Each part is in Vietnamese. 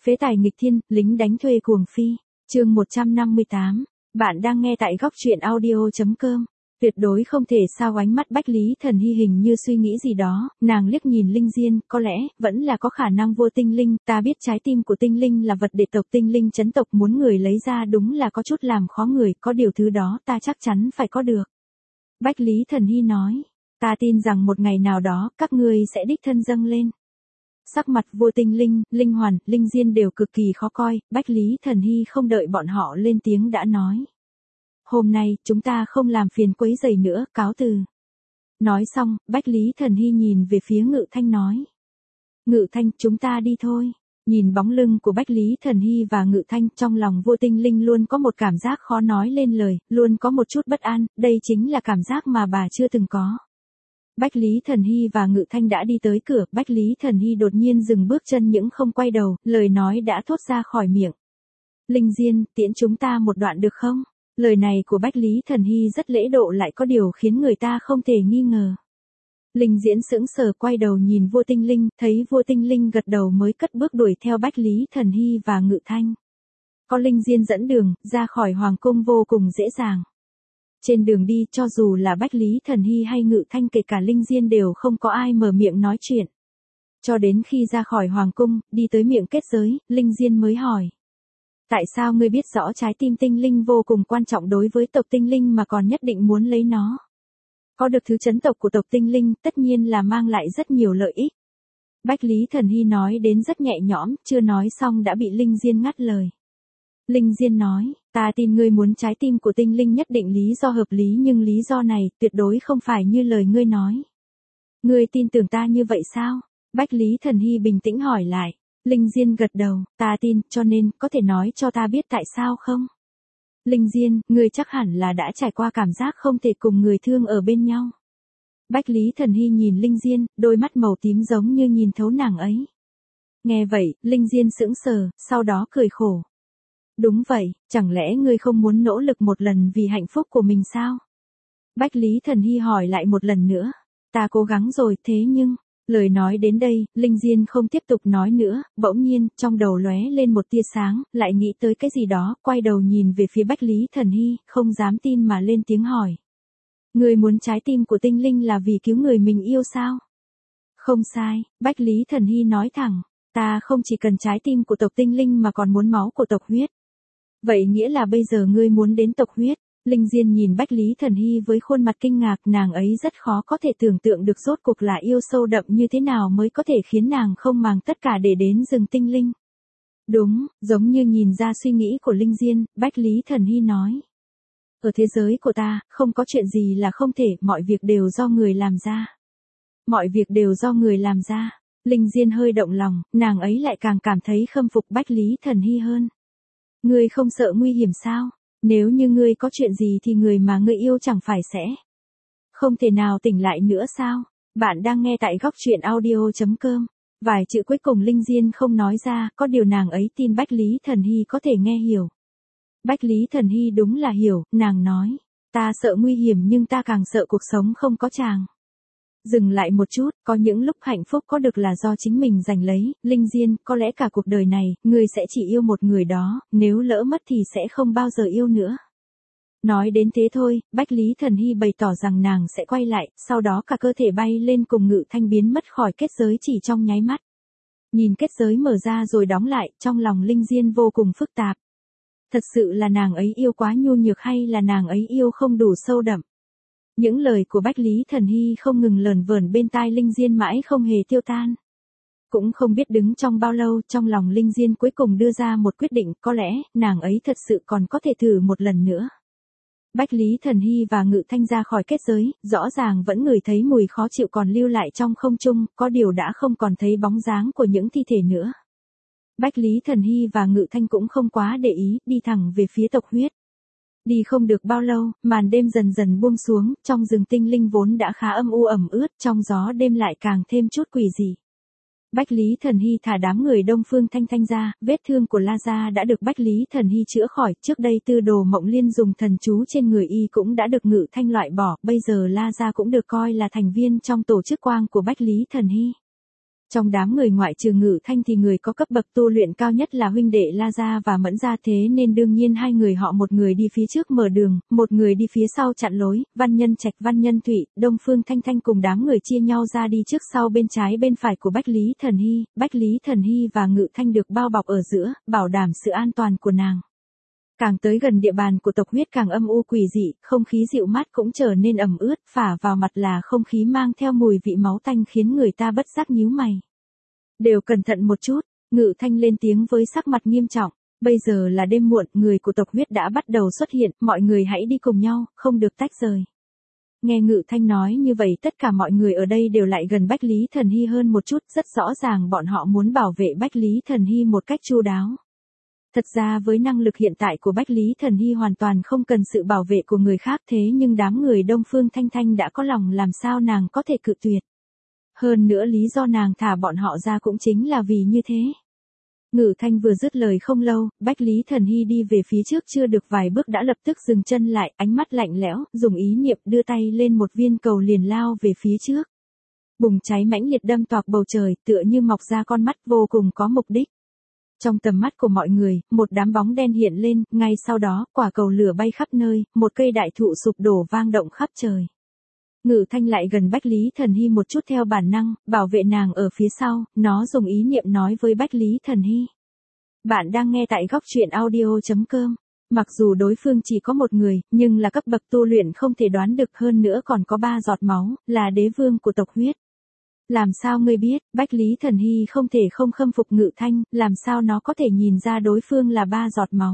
Phế tài nghịch thiên, lính đánh thuê cuồng phi. Chương 158. Bạn đang nghe tại góc truyện audio.com. Tuyệt đối không thể sao ánh mắt Bách Lý Thần Hy hình như suy nghĩ gì đó, nàng liếc nhìn Linh Diên, có lẽ, vẫn là có khả năng vô tinh linh, ta biết trái tim của tinh linh là vật để tộc tinh linh chấn tộc muốn người lấy ra đúng là có chút làm khó người, có điều thứ đó ta chắc chắn phải có được. Bách Lý Thần Hy nói, ta tin rằng một ngày nào đó, các ngươi sẽ đích thân dâng lên. Sắc mặt vô tinh linh, linh hoàn, linh diên đều cực kỳ khó coi, Bách Lý Thần Hy không đợi bọn họ lên tiếng đã nói. Hôm nay, chúng ta không làm phiền quấy rầy nữa, cáo từ. Nói xong, Bách Lý Thần Hy nhìn về phía Ngự Thanh nói. Ngự Thanh, chúng ta đi thôi. Nhìn bóng lưng của Bách Lý Thần Hy và Ngự Thanh, trong lòng vô tinh linh luôn có một cảm giác khó nói lên lời, luôn có một chút bất an, đây chính là cảm giác mà bà chưa từng có. Bách Lý Thần Hy và Ngự Thanh đã đi tới cửa, Bách Lý Thần Hy đột nhiên dừng bước chân những không quay đầu, lời nói đã thốt ra khỏi miệng. Linh Diên, tiễn chúng ta một đoạn được không? Lời này của Bách Lý Thần Hy rất lễ độ lại có điều khiến người ta không thể nghi ngờ. Linh Diễn sững sờ quay đầu nhìn vô tinh linh, thấy vô tinh linh gật đầu mới cất bước đuổi theo Bách Lý Thần Hy và Ngự Thanh. Có Linh Diên dẫn đường, ra khỏi Hoàng Cung vô cùng dễ dàng. Trên đường đi cho dù là Bách Lý Thần Hy hay Ngự Thanh kể cả Linh Diên đều không có ai mở miệng nói chuyện. Cho đến khi ra khỏi Hoàng Cung, đi tới miệng kết giới, Linh Diên mới hỏi. Tại sao ngươi biết rõ trái tim tinh linh vô cùng quan trọng đối với tộc tinh linh mà còn nhất định muốn lấy nó? Có được thứ chấn tộc của tộc tinh linh tất nhiên là mang lại rất nhiều lợi ích. Bách Lý Thần Hy nói đến rất nhẹ nhõm, chưa nói xong đã bị Linh Diên ngắt lời. Linh Diên nói, ta tin ngươi muốn trái tim của tinh linh nhất định lý do hợp lý nhưng lý do này tuyệt đối không phải như lời ngươi nói. Ngươi tin tưởng ta như vậy sao? Bách Lý Thần Hy bình tĩnh hỏi lại. Linh Diên gật đầu, ta tin, cho nên, có thể nói cho ta biết tại sao không? Linh Diên, ngươi chắc hẳn là đã trải qua cảm giác không thể cùng người thương ở bên nhau. Bách Lý Thần Hy nhìn Linh Diên, đôi mắt màu tím giống như nhìn thấu nàng ấy. Nghe vậy, Linh Diên sững sờ, sau đó cười khổ. Đúng vậy, chẳng lẽ ngươi không muốn nỗ lực một lần vì hạnh phúc của mình sao? Bách Lý Thần Hy hỏi lại một lần nữa. Ta cố gắng rồi, thế nhưng... Lời nói đến đây, Linh Diên không tiếp tục nói nữa, bỗng nhiên, trong đầu lóe lên một tia sáng, lại nghĩ tới cái gì đó, quay đầu nhìn về phía Bách Lý Thần Hy, không dám tin mà lên tiếng hỏi. Người muốn trái tim của tinh linh là vì cứu người mình yêu sao? Không sai, Bách Lý Thần Hy nói thẳng, ta không chỉ cần trái tim của tộc tinh linh mà còn muốn máu của tộc huyết. Vậy nghĩa là bây giờ ngươi muốn đến tộc huyết? Linh Diên nhìn Bách Lý Thần Hy với khuôn mặt kinh ngạc, nàng ấy rất khó có thể tưởng tượng được rốt cuộc là yêu sâu đậm như thế nào mới có thể khiến nàng không màng tất cả để đến rừng tinh linh. Đúng, giống như nhìn ra suy nghĩ của Linh Diên, Bách Lý Thần Hy nói. Ở thế giới của ta, không có chuyện gì là không thể, mọi việc đều do người làm ra. Mọi việc đều do người làm ra. Linh Diên hơi động lòng, nàng ấy lại càng cảm thấy khâm phục Bách Lý Thần Hy hơn. Ngươi không sợ nguy hiểm sao? Nếu như ngươi có chuyện gì thì người mà ngươi yêu chẳng phải sẽ không thể nào tỉnh lại nữa sao? Bạn đang nghe tại góc truyện audio.com. Vài chữ cuối cùng Linh Diên không nói ra, có điều nàng ấy tin Bách Lý Thần Hy có thể nghe hiểu. Bách Lý Thần Hy đúng là hiểu, nàng nói. Ta sợ nguy hiểm nhưng ta càng sợ cuộc sống không có chàng. Dừng lại một chút, có những lúc hạnh phúc có được là do chính mình giành lấy, Linh Diên, có lẽ cả cuộc đời này, ngươi sẽ chỉ yêu một người đó, nếu lỡ mất thì sẽ không bao giờ yêu nữa. Nói đến thế thôi, Bách Lý Thần Hy bày tỏ rằng nàng sẽ quay lại, sau đó cả cơ thể bay lên cùng Ngự Thanh biến mất khỏi kết giới chỉ trong nháy mắt. Nhìn kết giới mở ra rồi đóng lại, trong lòng Linh Diên vô cùng phức tạp. Thật sự là nàng ấy yêu quá nhu nhược hay là nàng ấy yêu không đủ sâu đậm? Những lời của Bách Lý Thần Hy không ngừng lờn vờn bên tai Linh Diên mãi không hề tiêu tan. Cũng không biết đứng trong bao lâu, trong lòng Linh Diên cuối cùng đưa ra một quyết định, có lẽ, nàng ấy thật sự còn có thể thử một lần nữa. Bách Lý Thần Hy và Ngự Thanh ra khỏi kết giới, rõ ràng vẫn ngửi thấy mùi khó chịu còn lưu lại trong không trung, có điều đã không còn thấy bóng dáng của những thi thể nữa. Bách Lý Thần Hy và Ngự Thanh cũng không quá để ý, đi thẳng về phía tộc huyết. Đi không được bao lâu, màn đêm dần dần buông xuống, trong rừng tinh linh vốn đã khá âm u ẩm ướt, trong gió đêm lại càng thêm chút quỷ dị. Bách Lý Thần Hy thả đám người Đông Phương Thanh Thanh ra, vết thương của La Gia đã được Bách Lý Thần Hy chữa khỏi, trước đây Tư Đồ Mộng Liên dùng thần chú trên người y cũng đã được Ngự Thanh loại bỏ, bây giờ La Gia cũng được coi là thành viên trong tổ chức quang của Bách Lý Thần Hy. Trong đám người ngoại trừ Ngự Thanh thì người có cấp bậc tu luyện cao nhất là huynh đệ La Gia và Mẫn Gia, thế nên đương nhiên hai người họ, một người đi phía trước mở đường, một người đi phía sau chặn lối. Văn Nhân Trạch, Văn Nhân Thụy, Đông Phương Thanh Thanh cùng đám người chia nhau ra đi trước sau bên trái bên phải của Bách Lý Thần Hy. Bách Lý Thần Hy và Ngự Thanh được bao bọc ở giữa, bảo đảm sự an toàn của nàng. Càng tới gần địa bàn của tộc huyết càng âm u quỷ dị, không khí dịu mát cũng trở nên ẩm ướt, phả vào mặt là không khí mang theo mùi vị máu tanh khiến người ta bất giác nhíu mày. Đều cẩn thận một chút, Ngự Thanh lên tiếng với sắc mặt nghiêm trọng. Bây giờ là đêm muộn, người của tộc huyết đã bắt đầu xuất hiện, mọi người hãy đi cùng nhau, không được tách rời. Nghe Ngự Thanh nói như vậy, tất cả mọi người ở đây đều lại gần Bách Lý Thần Hy hơn một chút, rất rõ ràng bọn họ muốn bảo vệ Bách Lý Thần Hy một cách chu đáo. Thật ra với năng lực hiện tại của Bách Lý Thần Hy hoàn toàn không cần sự bảo vệ của người khác, thế nhưng đám người Đông Phương Thanh Thanh đã có lòng, làm sao nàng có thể cự tuyệt. Hơn nữa lý do nàng thả bọn họ ra cũng chính là vì như thế. Ngự Thanh vừa dứt lời không lâu, Bách Lý Thần Hy đi về phía trước chưa được vài bước đã lập tức dừng chân lại, ánh mắt lạnh lẽo, dùng ý niệm đưa tay lên một viên cầu liền lao về phía trước. Bùng cháy mãnh liệt đâm toạc bầu trời, tựa như mọc ra con mắt vô cùng có mục đích. Trong tầm mắt của mọi người, một đám bóng đen hiện lên, ngay sau đó, quả cầu lửa bay khắp nơi, một cây đại thụ sụp đổ vang động khắp trời. Ngự Thanh lại gần Bách Lý Thần Hy một chút theo bản năng, bảo vệ nàng ở phía sau, nó dùng ý niệm nói với Bách Lý Thần Hy. Bạn đang nghe tại góc truyện audio.com. Mặc dù đối phương chỉ có một người, nhưng là cấp bậc tu luyện không thể đoán được, hơn nữa còn có 3 giọt máu, là đế vương của tộc huyết. Làm sao ngươi biết? Bách Lý Thần Hy không thể không khâm phục Ngự Thanh, làm sao nó có thể nhìn ra đối phương là 3 giọt máu?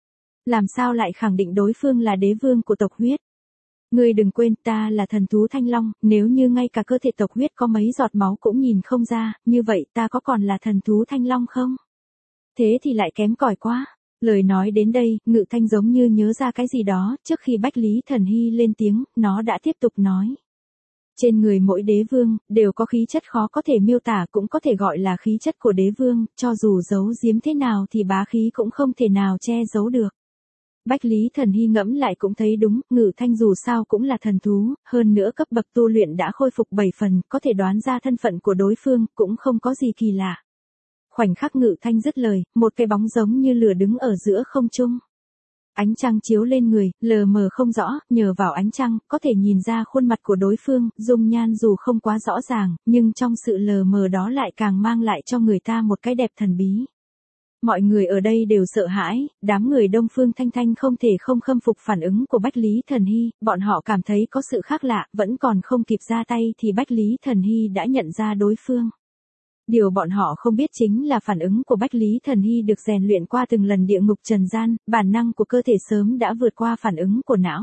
Làm sao lại khẳng định đối phương là đế vương của tộc huyết? Ngươi đừng quên, ta là thần thú Thanh Long, nếu như ngay cả cơ thể tộc huyết có mấy giọt máu cũng nhìn không ra, như vậy ta có còn là thần thú Thanh Long không? Thế thì lại kém cỏi quá. Lời nói đến đây, Ngự Thanh giống như nhớ ra cái gì đó, trước khi Bách Lý Thần Hy lên tiếng, nó đã tiếp tục nói. Trên người mỗi đế vương, đều có khí chất khó có thể miêu tả, cũng có thể gọi là khí chất của đế vương, cho dù giấu giếm thế nào thì bá khí cũng không thể nào che giấu được. Bách Lý Thần Hy ngẫm lại cũng thấy đúng, Ngự Thanh dù sao cũng là thần thú, hơn nữa cấp bậc tu luyện đã khôi phục 7 phần, có thể đoán ra thân phận của đối phương, cũng không có gì kỳ lạ. Khoảnh khắc Ngự Thanh dứt lời, một cái bóng giống như lửa đứng ở giữa không trung. Ánh trăng chiếu lên người, lờ mờ không rõ, nhờ vào ánh trăng, có thể nhìn ra khuôn mặt của đối phương, dung nhan dù không quá rõ ràng, nhưng trong sự lờ mờ đó lại càng mang lại cho người ta một cái đẹp thần bí. Mọi người ở đây đều sợ hãi, đám người Đông Phương Thanh Thanh không thể không khâm phục phản ứng của Bách Lý Thần Hy, bọn họ cảm thấy có sự khác lạ, vẫn còn không kịp ra tay thì Bách Lý Thần Hy đã nhận ra đối phương. Điều bọn họ không biết chính là phản ứng của Bách Lý Thần Hy được rèn luyện qua từng lần địa ngục trần gian, bản năng của cơ thể sớm đã vượt qua phản ứng của não.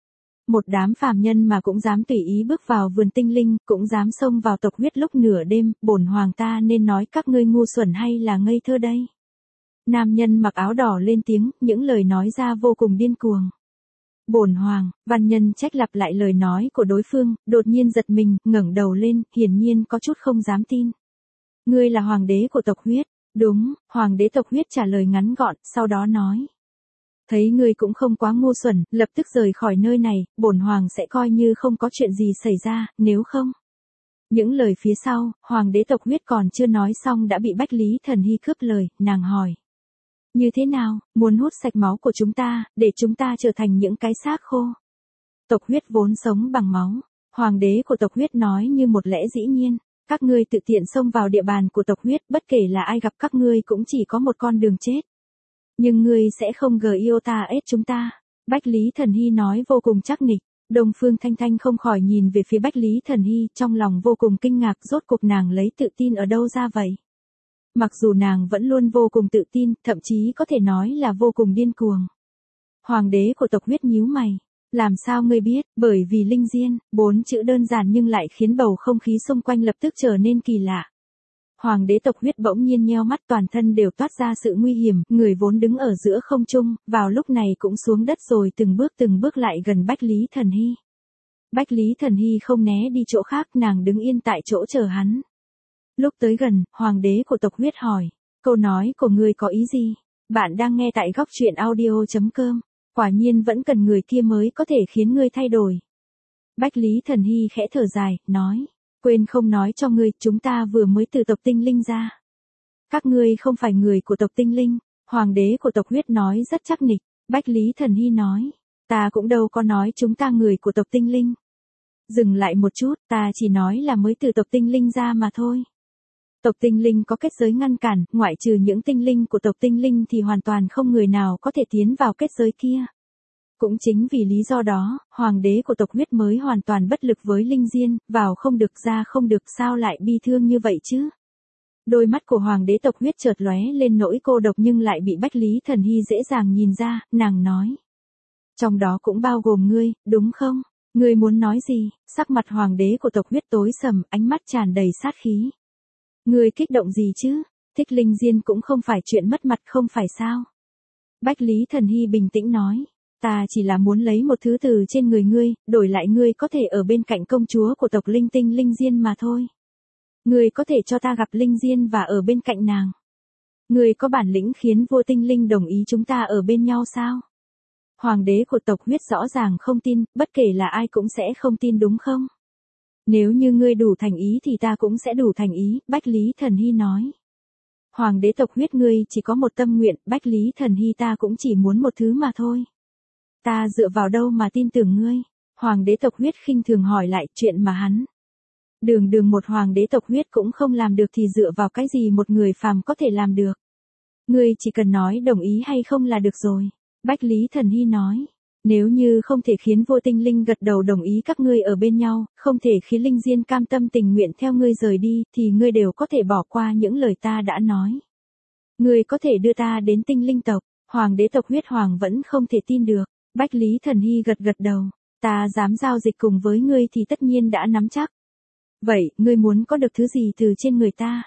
Một đám phàm nhân mà cũng dám tùy ý bước vào vườn tinh linh, cũng dám xông vào tộc huyết lúc nửa đêm, bổn hoàng ta nên nói các ngươi ngu xuẩn hay là ngây thơ đây? Nam nhân mặc áo đỏ lên tiếng, những lời nói ra vô cùng điên cuồng. Bổn hoàng, Văn Nhân Trách lặp lại lời nói của đối phương, đột nhiên giật mình, ngẩng đầu lên, hiển nhiên có chút không dám tin. Ngươi là hoàng đế của tộc huyết. Đúng, hoàng đế tộc huyết trả lời ngắn gọn, sau đó nói. Thấy ngươi cũng không quá ngu xuẩn, lập tức rời khỏi nơi này, bổn hoàng sẽ coi như không có chuyện gì xảy ra, nếu không. Những lời phía sau, hoàng đế tộc huyết còn chưa nói xong đã bị Bách Lý Thần Hy cướp lời, nàng hỏi. Như thế nào, muốn hút sạch máu của chúng ta, để chúng ta trở thành những cái xác khô? Tộc huyết vốn sống bằng máu. Hoàng đế của tộc huyết nói như một lẽ dĩ nhiên. Các ngươi tự tiện xông vào địa bàn của tộc huyết, bất kể là ai gặp các ngươi cũng chỉ có một con đường chết. Nhưng ngươi sẽ không giota chúng ta. Bách Lý Thần Hy nói vô cùng chắc nịch. Đông Phương Thanh Thanh không khỏi nhìn về phía Bách Lý Thần Hy, trong lòng vô cùng kinh ngạc, rốt cuộc nàng lấy tự tin ở đâu ra vậy? Mặc dù nàng vẫn luôn vô cùng tự tin, thậm chí có thể nói là vô cùng điên cuồng. Hoàng đế của tộc huyết nhíu mày. Làm sao ngươi biết? Bởi vì linh diên, 4 chữ đơn giản nhưng lại khiến bầu không khí xung quanh lập tức trở nên kỳ lạ. Hoàng đế tộc huyết bỗng nhiên nheo mắt, toàn thân đều toát ra sự nguy hiểm, người vốn đứng ở giữa không trung, vào lúc này cũng xuống đất rồi từng bước lại gần Bách Lý Thần Hy. Bách Lý Thần Hy không né đi chỗ khác, nàng đứng yên tại chỗ chờ hắn. Lúc tới gần, hoàng đế của tộc huyết hỏi, câu nói của ngươi có ý gì? Bạn đang nghe tại góc truyện audio.com. Quả nhiên vẫn cần người kia mới có thể khiến ngươi thay đổi. Bách Lý Thần Hy khẽ thở dài, nói. Quên không nói cho ngươi, chúng ta vừa mới từ tộc tinh linh ra. Các ngươi không phải người của tộc tinh linh, hoàng đế của tộc huyết nói rất chắc nịch. Bách Lý Thần Hy nói, ta cũng đâu có nói chúng ta người của tộc tinh linh. Dừng lại một chút, ta chỉ nói là mới từ tộc tinh linh ra mà thôi. Tộc tinh linh có kết giới ngăn cản, ngoại trừ những tinh linh của tộc tinh linh thì hoàn toàn không người nào có thể tiến vào kết giới kia. Cũng chính vì lý do đó, hoàng đế của tộc huyết mới hoàn toàn bất lực với linh diên, vào không được ra không được, sao lại bi thương như vậy chứ? Đôi mắt của hoàng đế tộc huyết chợt lóe lên nỗi cô độc nhưng lại bị Bách Lý Thần Hy dễ dàng nhìn ra, nàng nói. Trong đó cũng bao gồm ngươi, đúng không? Ngươi muốn nói gì? Sắc mặt hoàng đế của tộc huyết tối sầm, ánh mắt tràn đầy sát khí. Ngươi kích động gì chứ? Thích linh diên cũng không phải chuyện mất mặt không phải sao? Bách Lý Thần Hy bình tĩnh nói. Ta chỉ là muốn lấy một thứ từ trên người ngươi, đổi lại ngươi có thể ở bên cạnh công chúa của tộc linh tinh linh diên mà thôi. Ngươi có thể cho ta gặp linh diên và ở bên cạnh nàng. Ngươi có bản lĩnh khiến vua tinh linh đồng ý chúng ta ở bên nhau sao? Hoàng đế của tộc huyết rõ ràng không tin, bất kể là ai cũng sẽ không tin đúng không? Nếu như ngươi đủ thành ý thì ta cũng sẽ đủ thành ý, Bách Lý Thần Hy nói. Hoàng đế tộc huyết ngươi chỉ có một tâm nguyện, Bách Lý Thần Hy ta cũng chỉ muốn một thứ mà thôi. Ta dựa vào đâu mà tin tưởng ngươi? Hoàng đế tộc huyết khinh thường hỏi lại chuyện mà hắn. Đường một hoàng đế tộc huyết cũng không làm được thì dựa vào cái gì một người phàm có thể làm được? Ngươi chỉ cần nói đồng ý hay không là được rồi. Bách Lý Thần Hy nói. Nếu như không thể khiến vua tinh linh gật đầu đồng ý các ngươi ở bên nhau, không thể khiến linh diên cam tâm tình nguyện theo ngươi rời đi, thì ngươi đều có thể bỏ qua những lời ta đã nói. Ngươi có thể đưa ta đến tinh linh tộc. Hoàng đế tộc huyết hoàng vẫn không thể tin được. Bách Lý Thần Hy gật đầu. Ta dám giao dịch cùng với ngươi thì tất nhiên đã nắm chắc. Vậy, ngươi muốn có được thứ gì từ trên người ta?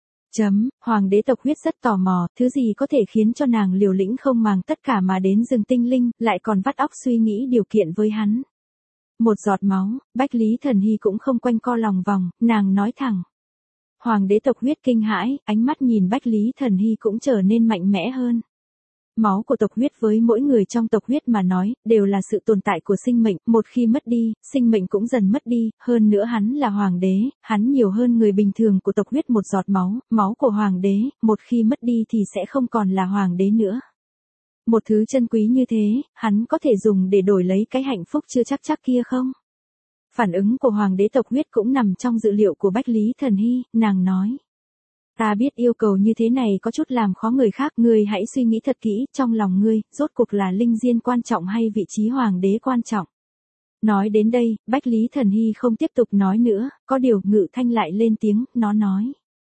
Hoàng đế tộc huyết rất tò mò, thứ gì có thể khiến cho nàng liều lĩnh không màng tất cả mà đến rừng tinh linh, lại còn vắt óc suy nghĩ điều kiện với hắn. Một giọt máu, Bách Lý Thần Hy cũng không quanh co lòng vòng, nàng nói thẳng. Hoàng đế tộc huyết kinh hãi, ánh mắt nhìn Bách Lý Thần Hy cũng trở nên mạnh mẽ hơn. Máu của tộc huyết với mỗi người trong tộc huyết mà nói, đều là sự tồn tại của sinh mệnh, một khi mất đi, sinh mệnh cũng dần mất đi, hơn nữa hắn là hoàng đế, hắn nhiều hơn người bình thường của tộc huyết một giọt máu, máu của hoàng đế, một khi mất đi thì sẽ không còn là hoàng đế nữa. Một thứ chân quý như thế, hắn có thể dùng để đổi lấy cái hạnh phúc chưa chắc kia không? Phản ứng của hoàng đế tộc huyết cũng nằm trong dự liệu của Bách Lý Thần Hy, nàng nói. Ta biết yêu cầu như thế này có chút làm khó người khác, ngươi hãy suy nghĩ thật kỹ, trong lòng ngươi, rốt cuộc là linh diên quan trọng hay vị trí hoàng đế quan trọng. Nói đến đây, Bách Lý Thần Hy không tiếp tục nói nữa, có điều Ngự Thanh lại lên tiếng, nó nói.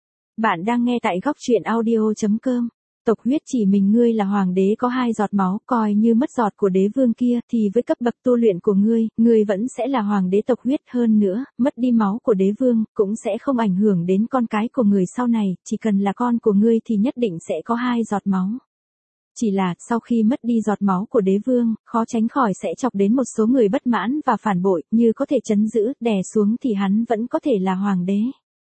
Bạn đang nghe tại góc truyện audio.com. Tộc huyết chỉ mình ngươi là hoàng đế có 2 giọt máu, coi như mất giọt của đế vương kia, thì với cấp bậc tu luyện của ngươi vẫn sẽ là hoàng đế tộc huyết, hơn nữa, mất đi máu của đế vương, cũng sẽ không ảnh hưởng đến con cái của người sau này, chỉ cần là con của ngươi thì nhất định sẽ có 2 giọt máu. Chỉ là, sau khi mất đi giọt máu của đế vương, khó tránh khỏi sẽ chọc đến một số người bất mãn và phản bội, như có thể trấn giữ, đè xuống thì hắn vẫn có thể là hoàng đế.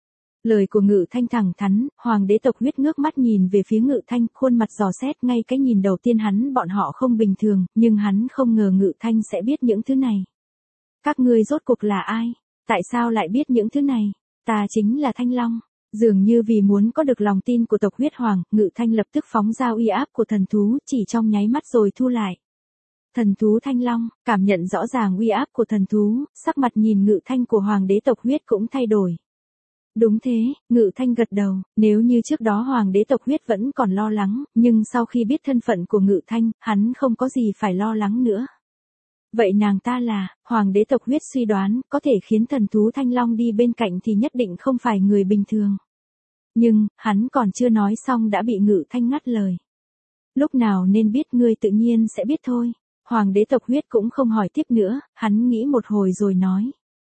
Lời của Ngự Thanh thẳng thắn, hoàng đế tộc huyết ngước mắt nhìn về phía Ngự Thanh, khuôn mặt dò xét, ngay cái nhìn đầu tiên bọn họ không bình thường, nhưng hắn không ngờ Ngự Thanh sẽ biết những thứ này. Các ngươi rốt cuộc là ai? Tại sao lại biết những thứ này? Ta chính là Thanh Long. Dường như vì muốn có được lòng tin của tộc huyết hoàng, Ngự Thanh lập tức phóng ra uy áp của thần thú, chỉ trong nháy mắt rồi thu lại. Thần thú Thanh Long, cảm nhận rõ ràng uy áp của thần thú, sắc mặt nhìn Ngự Thanh của hoàng đế tộc huyết cũng thay đổi. Đúng thế, Ngự Thanh gật đầu, nếu như trước đó hoàng đế tộc huyết vẫn còn lo lắng, nhưng sau khi biết thân phận của Ngự Thanh, hắn không có gì phải lo lắng nữa. Vậy nàng ta là, hoàng đế tộc huyết suy đoán, có thể khiến thần thú Thanh Long đi bên cạnh thì nhất định không phải người bình thường. Nhưng, hắn còn chưa nói xong đã bị Ngự Thanh ngắt lời. Lúc nào nên biết ngươi tự nhiên sẽ biết thôi. Hoàng đế tộc huyết cũng không hỏi tiếp nữa, hắn nghĩ một hồi rồi nói.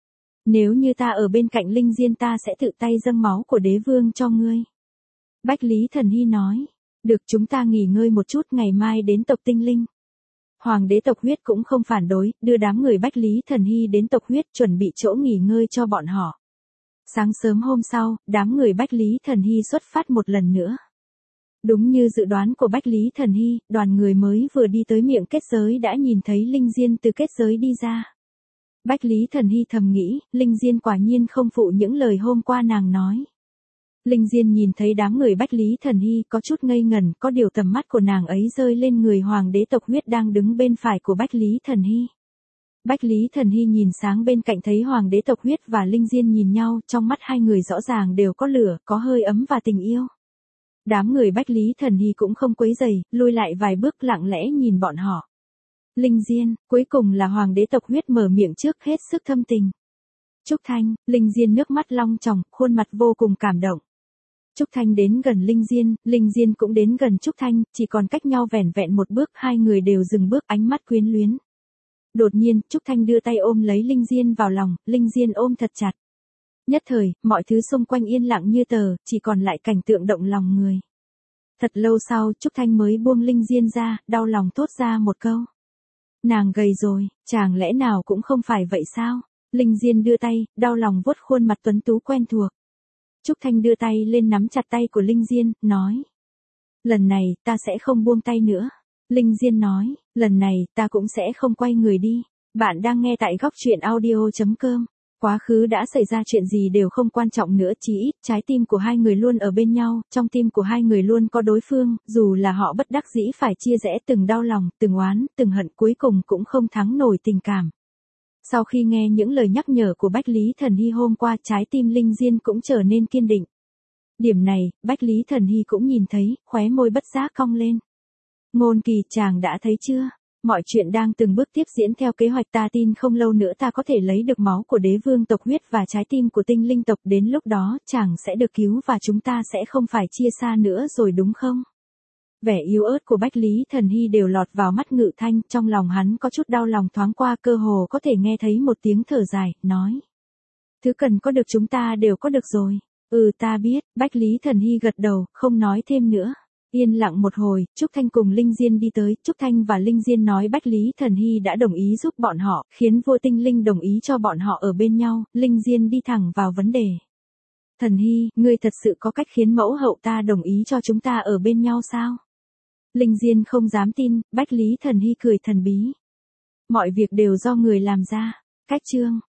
Nếu như ta ở bên cạnh linh diên ta sẽ tự tay dâng máu của đế vương cho ngươi. Bách Lý Thần Hy nói. Được, chúng ta nghỉ ngơi một chút, ngày mai đến tộc tinh linh. Hoàng đế tộc huyết cũng không phản đối, đưa đám người Bách Lý Thần Hy đến tộc huyết chuẩn bị chỗ nghỉ ngơi cho bọn họ. Sáng sớm hôm sau, đám người Bách Lý Thần Hy xuất phát một lần nữa. Đúng như dự đoán của Bách Lý Thần Hy, đoàn người mới vừa đi tới miệng kết giới đã nhìn thấy linh diên từ kết giới đi ra. Bách Lý Thần Hy thầm nghĩ, Linh Diên quả nhiên không phụ những lời hôm qua nàng nói. Linh Diên nhìn thấy đám người Bách Lý Thần Hy có chút ngây ngẩn, có điều tầm mắt của nàng ấy rơi lên người hoàng đế tộc huyết đang đứng bên phải của Bách Lý Thần Hy. Bách Lý Thần Hy nhìn sáng bên cạnh thấy hoàng đế tộc huyết và Linh Diên nhìn nhau, trong mắt hai người rõ ràng đều có lửa, có hơi ấm và tình yêu. Đám người Bách Lý Thần Hy cũng không quấy rầy, lui lại vài bước lặng lẽ nhìn bọn họ. Linh Diên, cuối cùng là hoàng đế tộc huyết mở miệng trước hết sức thâm tình. Trúc Thanh, Linh Diên nước mắt long tròng, khuôn mặt vô cùng cảm động. Trúc Thanh đến gần Linh Diên cũng đến gần Trúc Thanh, chỉ còn cách nhau vẻn vẹn một bước, hai người đều dừng bước, ánh mắt quyến luyến. Đột nhiên, Trúc Thanh đưa tay ôm lấy Linh Diên vào lòng, Linh Diên ôm thật chặt. Nhất thời, mọi thứ xung quanh yên lặng như tờ, chỉ còn lại cảnh tượng động lòng người. Thật lâu sau, Trúc Thanh mới buông Linh Diên ra, đau lòng thốt ra một câu. Nàng gầy rồi, chàng lẽ nào cũng không phải vậy sao? Linh Diên đưa tay, đau lòng vuốt khuôn mặt tuấn tú quen thuộc. Trúc Thanh đưa tay lên nắm chặt tay của Linh Diên, nói. Lần này, ta sẽ không buông tay nữa. Linh Diên nói, lần này, ta cũng sẽ không quay người đi. Bạn đang nghe tại góc truyện audio.com. Quá khứ đã xảy ra chuyện gì đều không quan trọng nữa, chí ít, trái tim của hai người luôn ở bên nhau, trong tim của hai người luôn có đối phương, dù là họ bất đắc dĩ phải chia rẽ, từng đau lòng, từng oán, từng hận, cuối cùng cũng không thắng nổi tình cảm. Sau khi nghe những lời nhắc nhở của Bách Lý Thần Hy hôm qua, trái tim Linh Diên cũng trở nên kiên định. Điểm này, Bách Lý Thần Hy cũng nhìn thấy, khóe môi bất giác cong lên. Ngôn Kỳ, chàng đã thấy chưa? Mọi chuyện đang từng bước tiếp diễn theo kế hoạch, ta tin không lâu nữa ta có thể lấy được máu của đế vương tộc huyết và trái tim của tinh linh tộc, đến lúc đó chàng sẽ được cứu và chúng ta sẽ không phải chia xa nữa rồi đúng không? Vẻ yếu ớt của Bách Lý Thần Hy đều lọt vào mắt Ngự Thanh, trong lòng hắn có chút đau lòng, thoáng qua cơ hồ có thể nghe thấy một tiếng thở dài, nói. Thứ cần có được chúng ta đều có được rồi. Ta biết, Bách Lý Thần Hy gật đầu, không nói thêm nữa. Yên lặng một hồi, Trúc Thanh cùng Linh Diên đi tới, Trúc Thanh và Linh Diên nói Bách Lý Thần Hy đã đồng ý giúp bọn họ, khiến vua tinh linh đồng ý cho bọn họ ở bên nhau, Linh Diên đi thẳng vào vấn đề. Thần Hy, ngươi thật sự có cách khiến mẫu hậu ta đồng ý cho chúng ta ở bên nhau sao? Linh Diên không dám tin, Bách Lý Thần Hy cười thần bí. Mọi việc đều do người làm ra. Cách chương